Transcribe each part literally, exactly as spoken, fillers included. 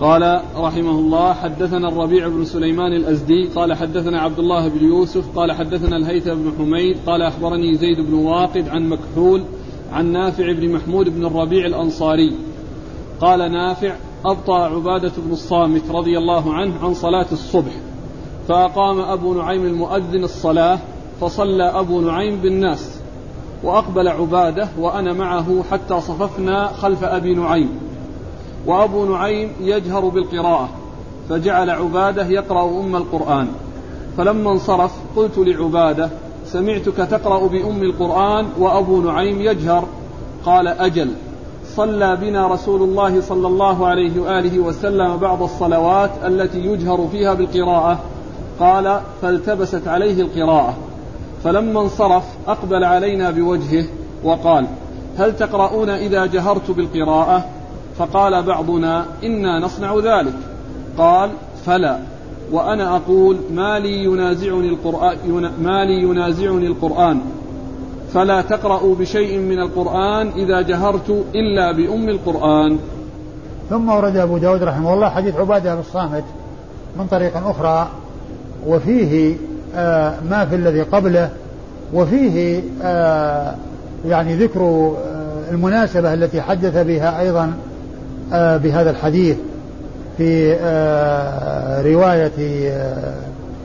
قال رحمه الله: حدثنا الربيع بن سليمان الأزدي قال حدثنا عبد الله بن يوسف قال حدثنا الهيثم بن حميد قال أخبرني زيد بن واقد عن مكحول عن نافع بن محمود بن الربيع الأنصاري قال نافع: أبطأ عبادة بن الصامت رضي الله عنه عن صلاة الصبح، فأقام أبو نعيم المؤذن الصلاة، فصلى أبو نعيم بالناس، وأقبل عبادة وأنا معه حتى صففنا خلف أبي نعيم، وأبو نعيم يجهر بالقراءة، فجعل عبادة يقرأ أم القرآن، فلما انصرف قلت لعبادة: سمعتك تقرأ بأم القرآن وأبو نعيم يجهر. قال: أجل، صلى بنا رسول الله صلى الله عليه وآله وسلم بعض الصلوات التي يجهر فيها بالقراءة. قال: فالتبست عليه القراءة، فلما انصرف أقبل علينا بوجهه وقال: هل تقرؤون إذا جهرت بالقراءة؟ فقال بعضنا: إنا نصنع ذلك. قال: فلا، وأنا أقول: ما لي ينازعني القرآن, ما لي ينازعني القرآن فلا تقرأوا بشيء من القرآن إذا جهرت إلا بأم القرآن. ثم ورد أبو داود رحمه الله حديث عبادة بن الصامت من طريق أخرى، وفيه آه ما في الذي قبله، وفيه آه يعني ذكر آه المناسبة التي حدث بها أيضا آه بهذا الحديث في آه رواية آه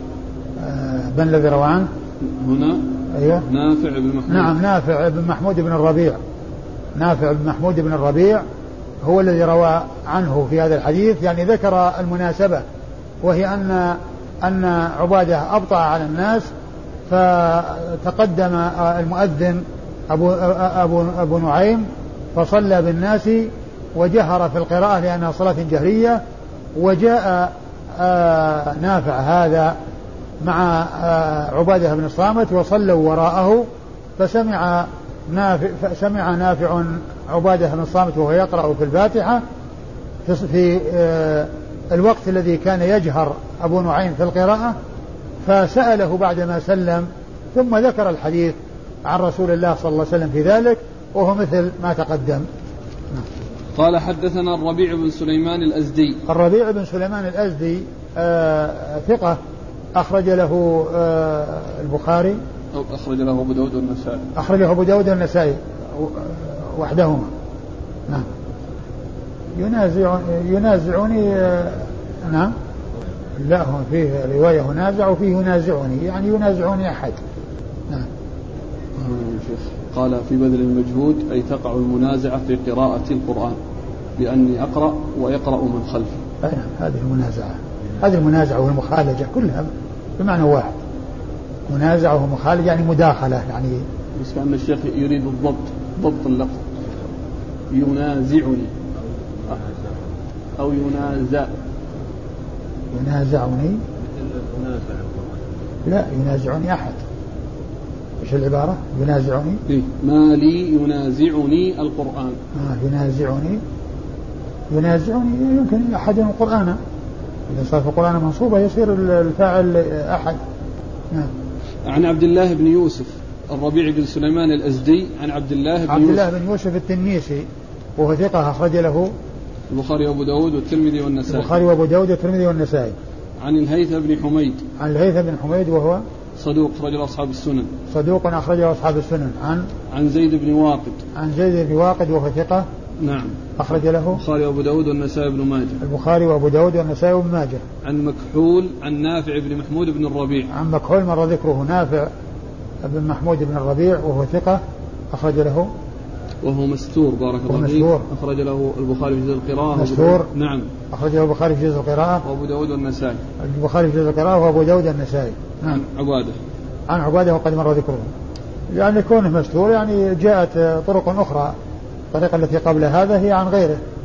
آه بن الذي روى عنه هنا. أيوة. نافع بن محمود. نعم، نافع بن محمود بن الربيع. نافع بن محمود بن الربيع هو الذي روى عنه في هذا الحديث، يعني ذكر المناسبة، وهي أن أن عبادة أبطأ على الناس، فتقدم المؤذن أبو, أبو, أبو نعيم فصلى بالناس وجهر في القراءة لأنها صلاة جهرية، وجاء نافع هذا مع عبادة بن الصامت وصلوا وراءه، فسمع نافع, فسمع نافع عبادة بن الصامت وهو يقرأ في الفاتحة في الوقت الذي كان يجهر أبو نعيم في القراءة، فسأله بعدما سلم، ثم ذكر الحديث عن رسول الله صلى الله عليه وسلم في ذلك، وهو مثل ما تقدم. قال: حدثنا الربيع بن سليمان الأزدي. الربيع بن سليمان الأزدي آه ثقة، أخرج له آه البخاري، أو أخرج له أبو داود والنسائي. أخرجه أبو داود والنسائي وحدهما. نعم. ينازع ينازعني آه نعم. لا، هو فيه رواية ينازع وفيه ينازعني، يعني ينازعني أحد. نعم. قال: في بذل المجهود أي تقع المنازعة في قراءة القرآن، بأني أقرأ ويقرأ من خلفي. نعم، هذه المنازعة، هذه المنازعة والمخالجة كلها بمعنى واحد. منازعة ومخالجة يعني مداخلة، يعني بس كأن الشيخ يريد الضبط، ضبط اللفظ. ينازعني أو ينازع. ينازعني، لا، ينازعني أحد. إيش العبارة؟ ينازعني إيه؟ ما لي ينازعني القرآن. آه ينازعني ينازعني يمكن أحد القرآن، إذا صار في القرآن منصوبة يصير الفاعل أحد. نعم. عن عبد الله بن يوسف الربيع بن سليمان الأزدي عن عبد الله بن عبد يوسف الله بن يوسف التنيسي، وهو ثقة، أخرج له البخاري وأبو داود والترمذي والنسائي. البخاري وأبو داود والترمذي والنسائي. عن الهيثم بن حميد. عن الهيثم بن حميد وهو صدوق، أخرج له أصحاب السنن. صدوق أخرج له أصحاب السنن. عن عن زيد بن واقد. عن زيد بن واقد وهو ثقة. نعم. أخرج له البخاري وأبو داود والنسائي بن ماجه. البخاري وأبو داود والنسائي بن ماجه. عن مكحول عن نافع بن محمود بن الربيع. عن مكحول مر ذكره، نافع بن محمود بن الربيع وهو ثقة، أخرج له وهو مستور، بارك الله فيك. أخرج له البخاري في جزء القراءة. مستور. نعم. أخرج له البخاري في جزء القراءة وأبو داود والنسائي. البخاري في جزء القراءة وأبو داود والنسائي. نعم. عن عبادة. عن عبادة وقد مر ذكره. يعني كونه مستور يعني جاءت طرق أخرى، الطريقة التي قبل هذا هي عن غيره.